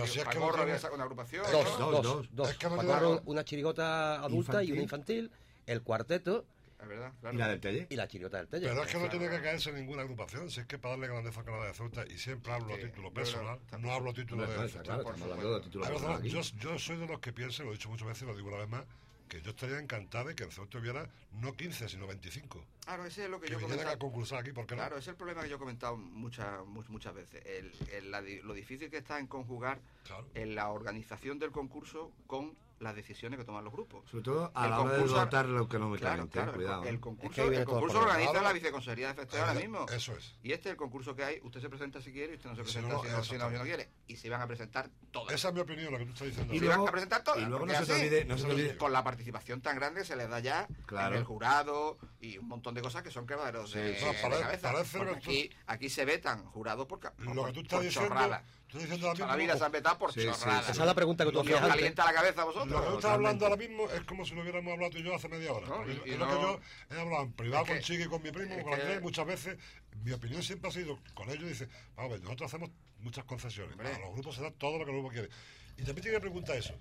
una agrupación.
Dos.
Es que
una chirigota adulta y una infantil, el cuarteto.
Es verdad, claro.
¿Y la del Telle?
Y la chirigota del Telle.
Pero es que no tiene que caerse en ninguna agrupación, si es que para darle grandeza a Canadá de Ceuta, y siempre hablo a título personal, no hablo a título de...
Claro, estamos hablando de título personal.
Yo soy de los que piensan, lo he dicho muchas veces, lo digo una vez más, que yo estaría encantado de que en Ceuta hubiera no 15, sino 25.
Claro, ese es lo que yo he
vinieran
comentado.
a concursar aquí, ¿por qué no?
Claro, ese es el problema que yo he comentado muchas veces. Lo difícil que está en conjugar en la organización del concurso con las decisiones que toman los grupos.
Sobre todo a la hora de votarlo económicamente, cuidado.
El concurso lo organiza la Viceconsejería de Festejo ahora mismo.
Eso es.
Y este es el concurso que hay, usted se presenta si quiere y usted no se presenta si no quiere. Y se van a presentar todas.
Esa es mi opinión, lo que tú estás diciendo.
Y se van a presentar todas.
Y luego
no
se te olvide.
Con la participación tan grande se les da ya en el jurado y un montón de cosas que son quebraderos de cabeza. Aquí se vetan jurados por
lo que tú estás diciendo.
La vida se han vetado por chorradas.
Esa es la pregunta que tú hacías antes.
¿Calienta la cabeza a vosotros?
Lo que tú estás hablando ahora mismo es como si lo hubiéramos hablado tú y yo hace media hora. Es lo que yo he hablado en privado con Chiqui y con mi primo, con Andrés, muchas veces. Mi opinión siempre ha sido con ellos, dice, vamos a ver, nosotros hacemos muchas concesiones. A los grupos se da todo lo que el grupo quiere. Y también tiene que preguntar eso.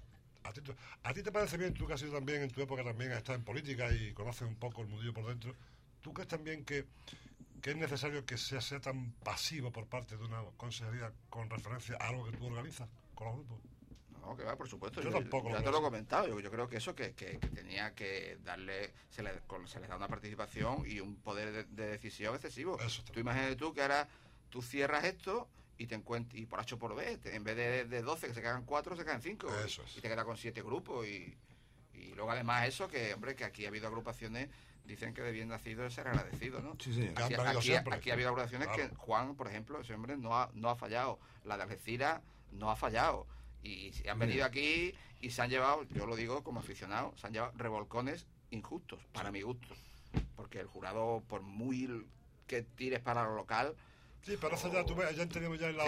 ¿A ti te parece bien, tú que has sido también en tu época también, has estado en política y conoces un poco el mundillo por dentro, tú crees también que es necesario que sea tan pasivo por parte de una consejería con referencia a algo que tú organizas con los grupos?
No, que va, por supuesto.
Yo tampoco.
Ya te lo he comentado. Yo creo que eso que tenía que darle, se les da una participación y un poder de decisión excesivo. Tú imagínate tú que ahora tú cierras esto y te encuentras, y por H o por B, en vez de 12 que se quedan 4, se quedan 5.
Eso es.
Y te quedas con 7 grupos. Y luego además eso, que hombre, que aquí ha habido agrupaciones, dicen que de bien nacido es ser agradecido, ¿no?
Sí, sí.
Aquí ha habido agrupaciones que Juan, por ejemplo, ese hombre no ha fallado. La de Algeciras no ha fallado. Y han venido aquí y se han llevado, yo lo digo como aficionado, se han llevado revolcones injustos, para mi gusto. Porque el jurado, por muy que tires para lo local...
Sí, pero eso ya, ya entendemos ya en la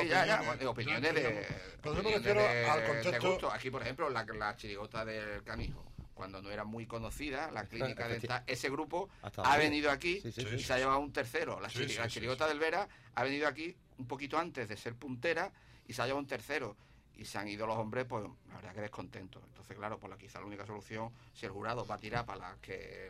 opiniones de...
Pero yo me refiero al contexto...
Aquí, por ejemplo, la chirigota del Canijo, cuando no era muy conocida la clínica dental, ese grupo
Hasta
ha
ahí.
venido aquí
Sí, sí,
y
sí.
se ha llevado un tercero. La
Sí, sí,
chirigota del Vera ha venido aquí un poquito antes de ser puntera y se ha llevado un tercero. Y se han ido los hombres, pues la verdad que descontentos. Entonces, claro, pues quizá la única solución, si el jurado va a tirar para las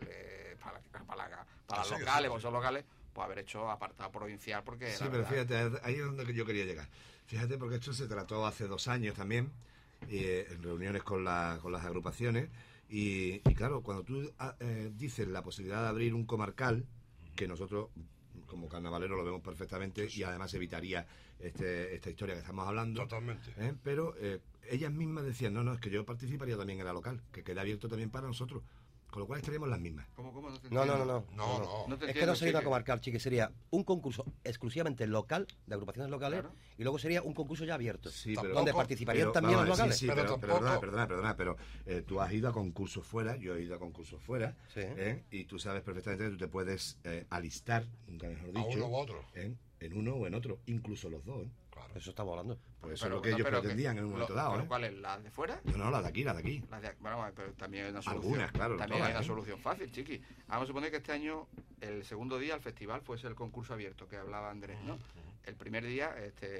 Sí,
locales,
sí,
porque son locales, pues haber hecho apartado provincial, porque
Sí,
la
pero
verdad,
fíjate, ahí es donde yo quería llegar. Fíjate, porque esto se trató hace 2 años también, en reuniones con las agrupaciones, y claro, cuando tú dices la posibilidad de abrir un comarcal, que nosotros como carnavaleros lo vemos perfectamente, y además evitaría esta historia que estamos hablando.
Totalmente.
Pero ellas mismas decían, no, es que yo participaría también en la local, que queda abierto también para nosotros. Con lo cual estaríamos las mismas.
¿Cómo? No te
No.
entiendo.
No
te
Es que
entiendo,
no sería una
Chiqui.
comarcal, Chiqui, sería un concurso exclusivamente local, de agrupaciones locales,
Claro.
y luego sería un concurso ya abierto,
Sí,
donde
pero-
participarían
pero,
también
vamos
los
a ver,
locales.
sí,
Pero
pero
tampoco-
perdona, pero tú has ido a concursos fuera, yo he ido a concursos fuera,
Sí.
y tú sabes perfectamente que tú te puedes alistar, nunca mejor
A
dicho,
uno u otro.
en uno o en otro, incluso los dos.
Claro.
Eso estamos hablando.
Pues eso es lo que ellos pretendían en un momento dado.
¿Pero cuál es? ¿La de fuera?
No, la de aquí.
Bueno, pero también hay una solución.
Algunas, claro,
También
todas,
hay una
¿eh?
solución fácil, Chiqui. Vamos a suponer que este año, el segundo día, el festival, fuese el concurso abierto que hablaba Andrés, ¿no? El primer día,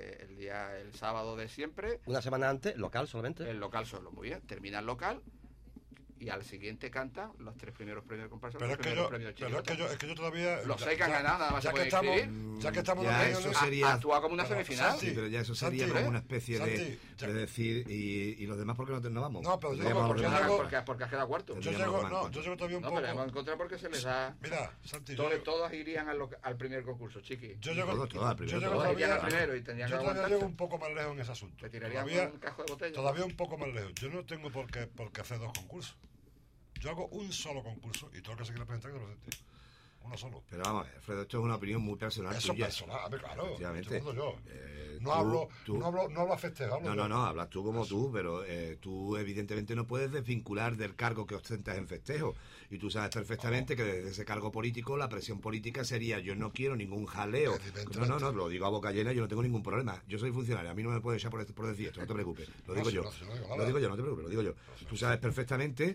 el sábado de siempre,
Una semana antes, local solamente.
el local solo, muy bien. Termina el local y al siguiente cantan los 3 primeros premios de comparsa.
Pero
los
es que
primeros
yo,
premios de
pero es
chirigota.
que yo todavía...
Los 6 que han ganado, nada más se
ya que
pueden
estamos,
inscribir.
ya que estamos
Ya,
en medio
eso
de-
sería-
Actúa como una
Pero,
semifinal.
Santi,
Sí, pero ya eso sería
Santi,
como una especie
Santi,
de decir, y los demás, ¿por qué no vamos?
No, pero yo
Tendríamos
porque
ordenado.
llego-
Porque has quedado cuarto.
Yo llego todavía un
No,
poco...
pero hemos encontrado porque se les da...
Mira, Santi,
Todos irían al primer concurso, Chiqui.
yo llego,
Todos, al primero,
yo llego
todos
Todos irían
todavía,
al primero y tendrían que
yo todavía
aguantarse.
llego un poco más lejos en ese asunto.
Te tirarían
Todavía,
un cajo de botella.
todavía un poco más lejos. Yo no tengo por qué hacer 2 concursos. Yo hago un solo concurso y todo el que se quiera presentar que lo presente. Uno solo.
Pero vamos a ver, Alfredo, esto es una opinión muy personal
Eso es
tuya.
personal, claro.
Efectivamente.
Estoy hablando yo.
Tú-
No hablo a festejo, hablo yo.
No, hablas tú como tú, pero tú evidentemente no puedes desvincular del cargo que ostentas en festejo. Y tú sabes perfectamente que desde ese cargo político la presión política sería yo no quiero ningún jaleo. No, lo digo a boca llena, yo no tengo ningún problema. Yo soy funcionario, a mí no me pueden echar por decir esto, no te preocupes. Lo digo yo. Lo digo yo, no te preocupes, lo digo yo. Tú sabes perfectamente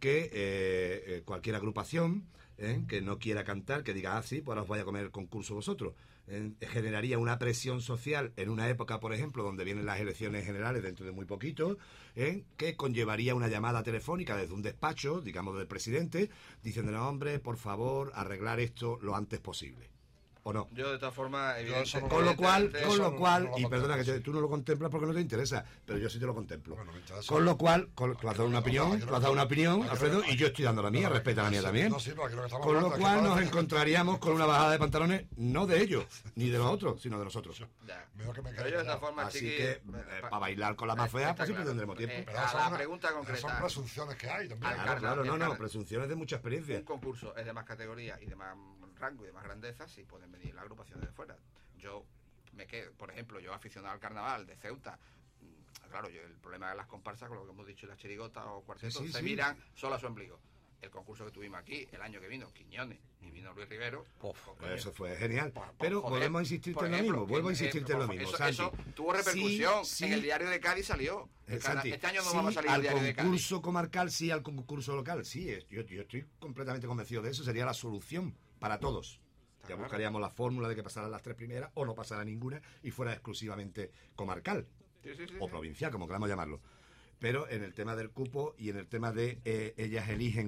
que cualquier agrupación que no quiera cantar, que diga, sí, pues ahora os vaya a comer el concurso vosotros, generaría una presión social en una época, por ejemplo, donde vienen las elecciones generales dentro de muy poquito, que conllevaría una llamada telefónica desde un despacho, digamos, del presidente, diciéndole, hombre, por favor, arreglar esto lo antes posible. ¿O no?
Yo, de todas formas,
Con lo cual,
no
y
lo
perdona que
contemplo,
tú no lo contemplas porque no te interesa, pero yo sí te lo contemplo.
Bueno, me interesa.
Con lo cual, tú has dado una opinión, Alfredo, y yo estoy dando la mía, respeta la mía también.
No, sí, pero aquí lo que estamos
Con lo
hablando es que
cual nos
parece-
encontraríamos con una bajada de pantalones, no de ellos, ni de los otros, sino de nosotros.
Ya.
Mejor que me
Pero
quede
yo, de todas
callado.
formas,
Así
Chiqui,
que, para bailar con la más fea, pues siempre tendremos tiempo.
Pero
a
son
la
una-
pregunta
Son
concreta.
presunciones que hay también.
Claro, no, presunciones de mucha experiencia.
Un concurso es de más categoría y de más rango y de más grandeza, si pueden venir las agrupaciones de fuera. Yo me quedo, por ejemplo, yo aficionado al carnaval de Ceuta, claro, el problema de las comparsas, con lo que hemos dicho, las chirigotas o cuartetos,
Sí,
se
sí.
miran solo a su ombligo. El concurso que tuvimos aquí, el año que vino Quiñones y vino Luis Rivero,
Eso fue genial.
Por-
Pero
joder,
volvemos a insistirte
por
en lo
ejemplo,
mismo, vuelvo a
que,
insistirte en lo mismo,
eso,
Santi.
eso tuvo repercusión.
Sí,
En el diario de Cádiz salió.
Santi,
Este año no
sí,
vamos a salir
al
el diario de Cádiz.
concurso comarcal, sí, al concurso local, sí. Yo estoy completamente convencido de eso. Sería la solución para todos. Ya
claro.
buscaríamos la fórmula de que pasaran las 3 primeras o no pasara ninguna y fuera exclusivamente comarcal
Sí,
o provincial, como queramos llamarlo. Pero en el tema del cupo y en el tema de ellas eligen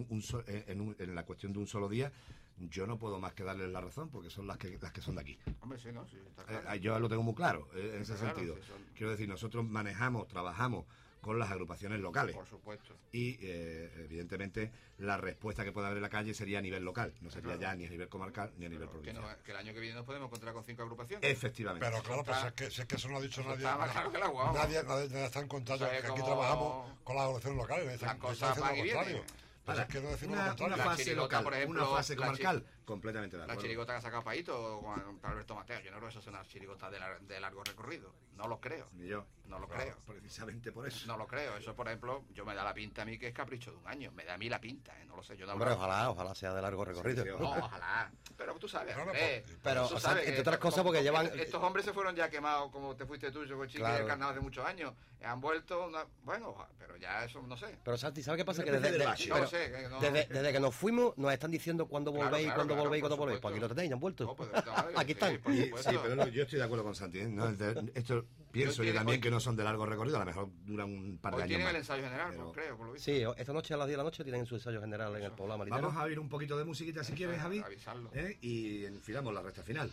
en la cuestión de un solo día, yo no puedo más que darles la razón porque son las que son de aquí.
Hombre, sí, no, sí, está claro.
Yo lo tengo muy claro en ese
Está claro,
sentido.
sí, son-
Quiero decir, nosotros trabajamos con las agrupaciones locales.
Por supuesto.
Y evidentemente la respuesta que puede haber en la calle sería a nivel local, no sería ya ni a nivel comarcal ni a nivel
Que,
provincial.
que el año que viene nos podemos encontrar con 5 agrupaciones.
Efectivamente.
Pero claro, pues si es que eso no ha dicho nadie.
está más claro que el agua, vamos.
Nadie está en contacto.
O sea,
que aquí
como-
trabajamos con las organizaciones locales.
Las
Están
cosas
diciendo
van
lo
y
contrario.
vienen.
Pues es que no decimos
Una
lo contrario.
fase
chirigota,
local,
por ejemplo,
una fase
la
comarcal, Completamente de acuerdo.
La chirigota que ha sacado Paito con Alberto Mateo, yo no creo que eso sea una chirigota de largo recorrido. No lo creo.
Ni yo.
No lo creo.
Precisamente por eso.
No lo creo. Eso, por ejemplo, yo me da la pinta a mí que es capricho de un año. Me da a mí la pinta, ¿eh? No lo sé. Yo no.
Hombre, ojalá sea de largo recorrido.
Sí,
No, ojalá. Pero tú sabes,
pero
tú
o sea,
sabes
entre otras cosas porque llevan...
Estos hombres se fueron ya quemados como te fuiste tú, yo con Chiqui del carnaval hace muchos años. Han vuelto, bueno, pero ya eso no sé.
Pero Santi, ¿sabes qué pasa? Que desde que nos fuimos nos están diciendo cuándo volvéis, cuándo volvéis. Pues aquí lo tenéis, han vuelto. Aquí están.
Sí, pero yo estoy de acuerdo con Santi, ¿eh? No, esto pienso yo también que no son de largo recorrido, a lo mejor duran un par de años
tienen
más.
El ensayo general, pero... creo, por lo visto.
Sí, esta noche a las 10 de la noche tienen su ensayo general en el poblado marinero.
Vamos a oír un poquito de musiquita si quieres, Javi.
Avisarlo.
Y enfilamos la recta final.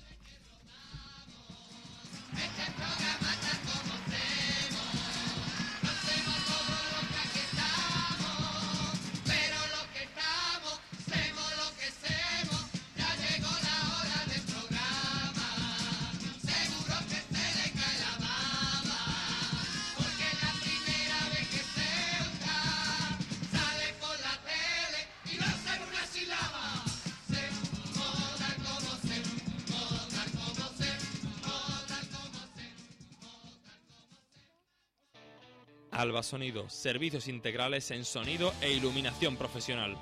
Alba Sonido, servicios integrales en sonido e iluminación profesional.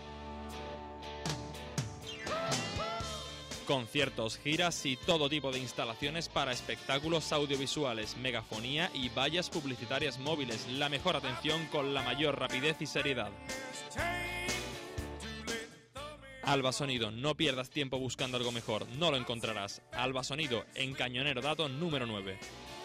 Conciertos, giras y todo tipo de instalaciones para espectáculos audiovisuales, megafonía y vallas publicitarias móviles. La mejor atención con la mayor rapidez y seriedad. Alba Sonido, no pierdas tiempo buscando algo mejor, no lo encontrarás. Alba Sonido, en Cañonero Dato número 9.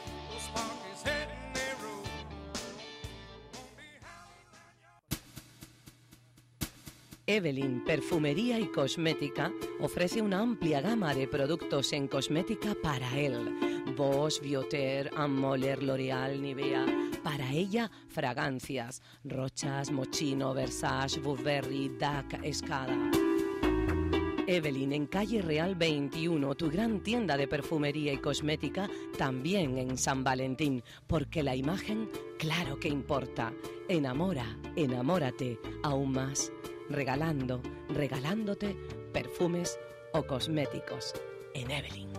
Evelyn Perfumería y Cosmética ofrece una amplia gama de productos en cosmética para él. Bosch, Bioter, Moller, L'Oreal, Nivea. Para ella, fragancias. Rochas, Moschino, Versace, Burberry, DAC, Escada. Evelyn en Calle Real 21, tu gran tienda de perfumería y cosmética, también en San Valentín, porque la imagen, claro que importa. Enamórate aún más. Regalándote perfumes o cosméticos en Evelyn.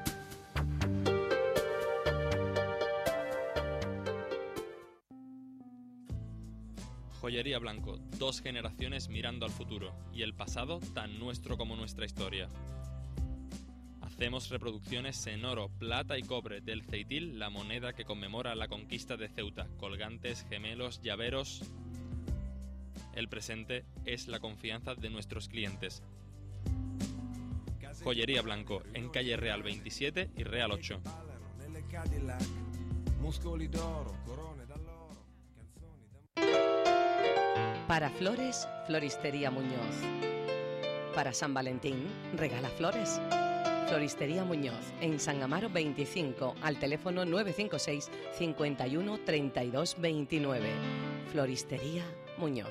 Joyería Blanco, 2 generaciones mirando al futuro y el pasado tan nuestro como nuestra historia. Hacemos reproducciones en oro, plata y cobre del ceitil, la moneda que conmemora la conquista de Ceuta, colgantes, gemelos, llaveros. El presente es la confianza de nuestros clientes. Joyería Blanco, en Calle Real 27 y Real 8.
Para flores, Floristería Muñoz. Para San Valentín, regala flores. Floristería Muñoz, en San Amaro 25, al teléfono 956 51 32 29. Floristería Muñoz.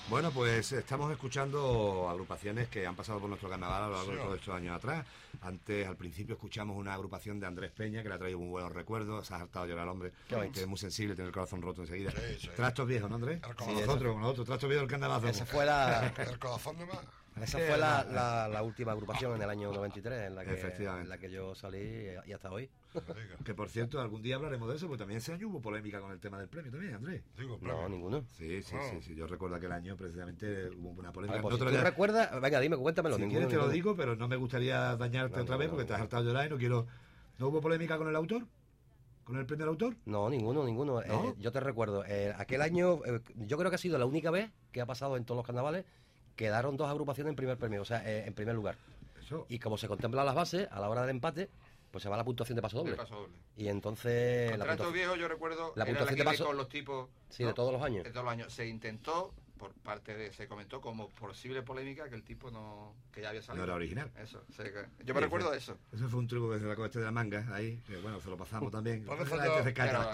Bueno, pues estamos escuchando agrupaciones que han pasado por nuestro carnaval a lo largo de todos estos años atrás. Antes, al principio, escuchamos una agrupación de Andrés Peña que le ha traído muy buenos recuerdos. Se ha hartado llorar al hombre, que es muy sensible, tiene el corazón roto enseguida. Trastos viejos, ¿no, Andrés? Con nosotros, trastos viejos del carnaval.
Esa fue la...
El corazón nomás.
Esa fue la última agrupación en el año 93 en la que yo salí y hasta hoy.
Que por cierto, algún día hablaremos de eso, porque también ese año hubo polémica con el tema del premio también, Andrés.
No, ninguno.
Sí. Yo recuerdo aquel año precisamente hubo una polémica.
Pues si tú recuerdas, venga, dime, cuéntamelo.
Si quieres te lo digo, pero no me gustaría dañarte otra vez porque te has hartado llorar y no quiero... ¿No hubo polémica con el autor? ¿Con el primer autor?
No, ninguno.
¿No?
Yo te recuerdo, aquel año, yo creo que ha sido la única vez que ha pasado en todos los carnavales, quedaron 2 agrupaciones en primer premio, o sea, en primer lugar.
Eso.
Y como se contemplan las bases, a la hora del empate, pues se va la puntuación de paso doble. Y entonces...
Contra estos viejos, yo recuerdo,
la puntuación
era
de paso
con los tipos...
Sí, ¿no? De todos los años.
De todos los años. Se intentó, por parte de... Se comentó como posible polémica que el tipo no... que ya había salido.
No era original.
Eso. Yo me recuerdo de eso.
Eso fue un truco que se sacó de la manga, ahí. Que bueno, se lo pasamos también.
Por eso
Es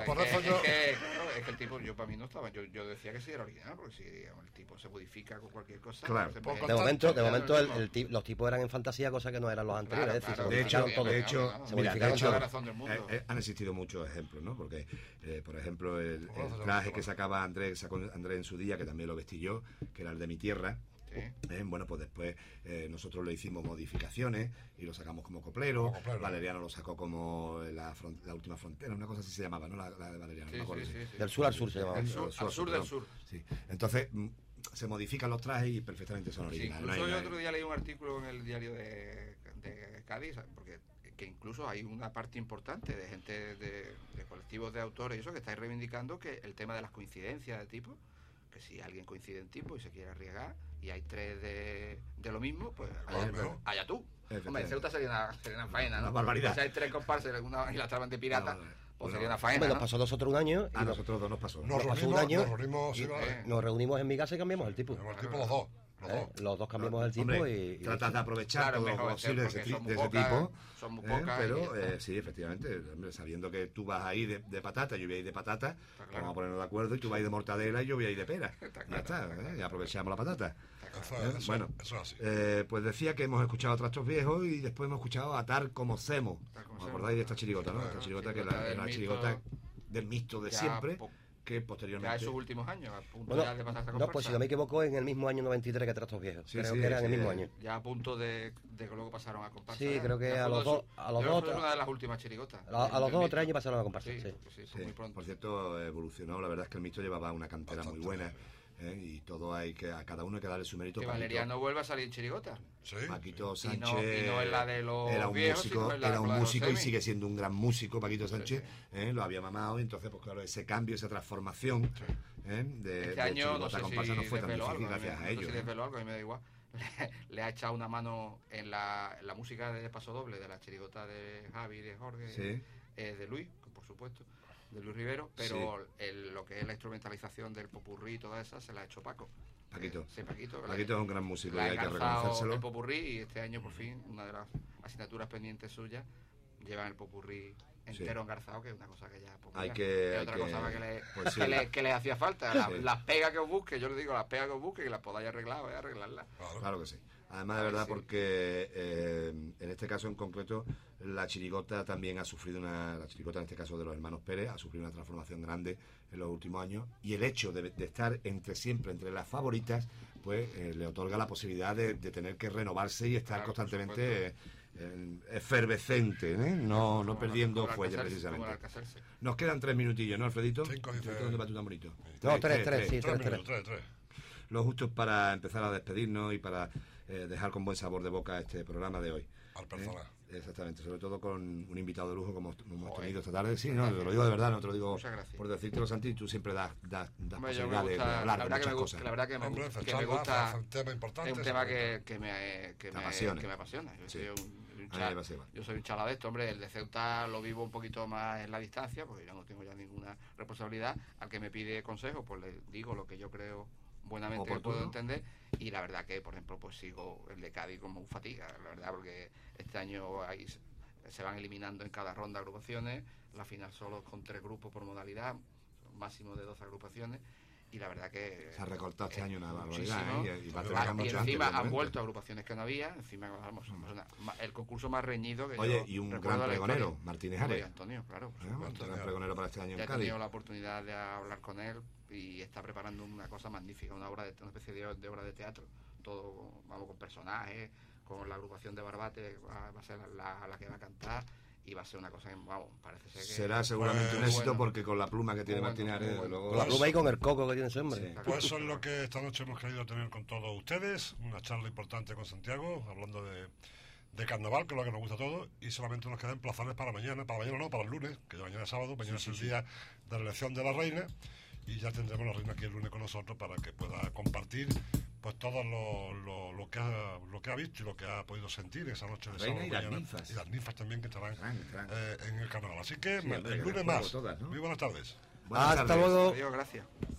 que el tipo, yo para mí no estaba... Yo decía que sí era original, porque si digamos, el tipo se modifica con cualquier cosa...
Claro.
No
De momento los tipos eran en fantasía, cosa que no eran los anteriores.
Claro,
es decir,
de hecho,
han
han existido muchos ejemplos, ¿no? Porque, por ejemplo, el traje que sacó Andrés en su día, que también lo vestí yo, que era el de mi tierra. Bueno, pues después nosotros le hicimos modificaciones y lo sacamos como coplero. Valeriano lo sacó como la última frontera, una cosa así se llamaba, ¿no? La de Valeriano.
Sí,
no me acuerdo.
Del sur al sur se llamaba.
Al sur del sur.
Sí. Entonces se modifican los trajes y perfectamente son originales.
Incluso yo otro día leí un artículo en el diario de Cádiz, porque que incluso hay una parte importante de gente de colectivos de autores y eso que estáis reivindicando que el tema de las coincidencias de tipo, que si alguien coincide en tipo y se quiere arriesgar y hay 3 de lo mismo, pues allá tú. Hombre, en Ceuta sería una faena, ¿no?
Una barbaridad.
Si hay 3 comparsas y la traban de pirata, pues sería una faena,
Bueno,
¿no?
pasó nosotros un año.
A nosotros 2 nos pasó.
Nos reunimos en mi casa y cambiamos el tipo.
El tipo los dos.
Los dos cambiamos el tipo.
Hombre,
y
tratas de aprovechar todo lo posible de ese tipo.
Son muy pocas.
Pero sí, efectivamente, hombre, sabiendo que tú vas ahí de patata, yo voy a ir de patata, vamos a ponernos de acuerdo y tú vas a ir de mortadela y yo voy a ir de pera. Ya está, y aprovechamos la patata. Bueno, pues decía que hemos escuchado a Trastos Viejos y después hemos escuchado a Atar como Cemo. ¿Os acordáis de esta chirigota, no? Esta chirigota que era la chirigota del mixto de siempre, que posteriormente...
Ya en sus últimos años, a punto
bueno,
ya de pasar esta
no,
comparsa.
pues si no me equivoco, en el mismo año 93 que Trastos Viejos. Creo que era en el mismo año.
Ya a punto de que luego pasaron a comparsa.
Sí, creo que a los dos...
Es una de las últimas chirigotas.
A los 2 o 3 años pasaron a comparsa,
sí, muy pronto.
Por cierto, evolucionó. La verdad es que el mixto llevaba una cantera muy buena. Y todo hay que... A cada uno hay que darle su mérito.
Que Valeriano vuelve a salir en chirigota.
Paquito Sánchez
y no es la de los
era un
viejos,
músico,
sino
era un músico y sigue siendo un gran músico. Paquito Sánchez lo había mamado y entonces pues claro, ese cambio, esa transformación
este año no sé
comparsa no fue tan
desveló
difícil
algo,
gracias a
no
ellos.
sé si desveló algo, a mí me da igual. Le ha echado una mano en la música de Paso Doble, de la chirigota de Javi, de Jorge, de Luis, por supuesto, de Luis Rivero, pero lo que es la instrumentalización del popurrí y toda esa se la ha hecho Paco.
Paquito.
Paquito
Es un gran músico y hay que reconocérselo.
El popurrí y este año por fin una de las asignaturas pendientes suyas llevan el popurrí entero engarzado, que es una cosa que ya es otra cosa que le hacía falta. Las pegas que os busque, yo le digo, las pegas que os busque y las podáis arreglar, voy a arreglarlas.
Claro que sí. Además, de verdad, porque en este caso en concreto, la chirigota también ha sufrido la chirigota en este caso de los hermanos Pérez, ha sufrido una transformación grande en los últimos años, y el hecho de estar siempre entre las favoritas, pues le otorga la posibilidad de tener que renovarse y estar constantemente efervescente, no perdiendo fuelle precisamente. Nos quedan 3 minutillos, ¿no, Alfredito?
5
¿Dónde va tu tamborito?
No, 3.
Los justos para empezar a despedirnos y para dejar con buen sabor de boca este programa de hoy.
Al personal.
Exactamente, sobre todo con un invitado de lujo como hemos tenido esta tarde. Sí, no, te lo digo de verdad, no te lo digo por decírtelo, Santi, tú siempre das posibilidad de hablar de muchas cosas.
La verdad que me gusta, es un tema que me apasiona. Yo soy un chala de esto, hombre, el de Ceuta lo vivo un poquito más en la distancia, porque yo no tengo ya ninguna responsabilidad. Al que me pide consejo, pues le digo lo que yo creo buenamente que puedo entender, y la verdad que, por ejemplo, pues sigo el de Cádiz como un fatiga, la verdad, porque este año se van eliminando en cada ronda agrupaciones, la final solo con 3 grupos por modalidad, máximo de 12 agrupaciones, y la verdad que
se ha recortado este año una
muchísimo.
barbaridad, y va a tener mucho
y
antes,
encima han
obviamente.
vuelto agrupaciones que no había, encima vamos, el concurso más reñido que
Oye,
yo
y un
recuerdo
gran
de la historia.
pregonero, Martínez Ares.
Antonio, claro, por
Un gran pregonero para este año
ya
en
he tenido
Cádiz.
la oportunidad de hablar con él y está preparando una cosa magnífica, una especie de obra de teatro, todo, vamos, con personajes, con la agrupación de Barbate, va a ser la que va a cantar, y va a ser una cosa que, vamos, parece ser que...
Será seguramente un éxito,
bueno,
porque con la pluma que tiene
muy
Martínez
bueno,
Ares,
muy
luego...
Con la pluma y con el coco que tiene ese hombre.
Sí.
Pues eso es lo que esta noche hemos querido tener con todos ustedes, una charla importante con Santiago, hablando de carnaval, que es lo que nos gusta a todos, y solamente nos queda emplazarles para mañana no, para el lunes, que ya mañana es sábado, mañana es el día de la elección de la reina, y ya tendremos la reina aquí el lunes con nosotros para que pueda compartir pues todo lo que ha visto y lo que ha podido sentir esa noche de sábado.
Y las ninfas.
Y las ninfas también que estarán en el carnaval. Así que
Sí, hombre,
el
que
lunes
las
más.
todas, ¿no?
Muy buenas tardes.
Hasta luego.
Adiós, gracias.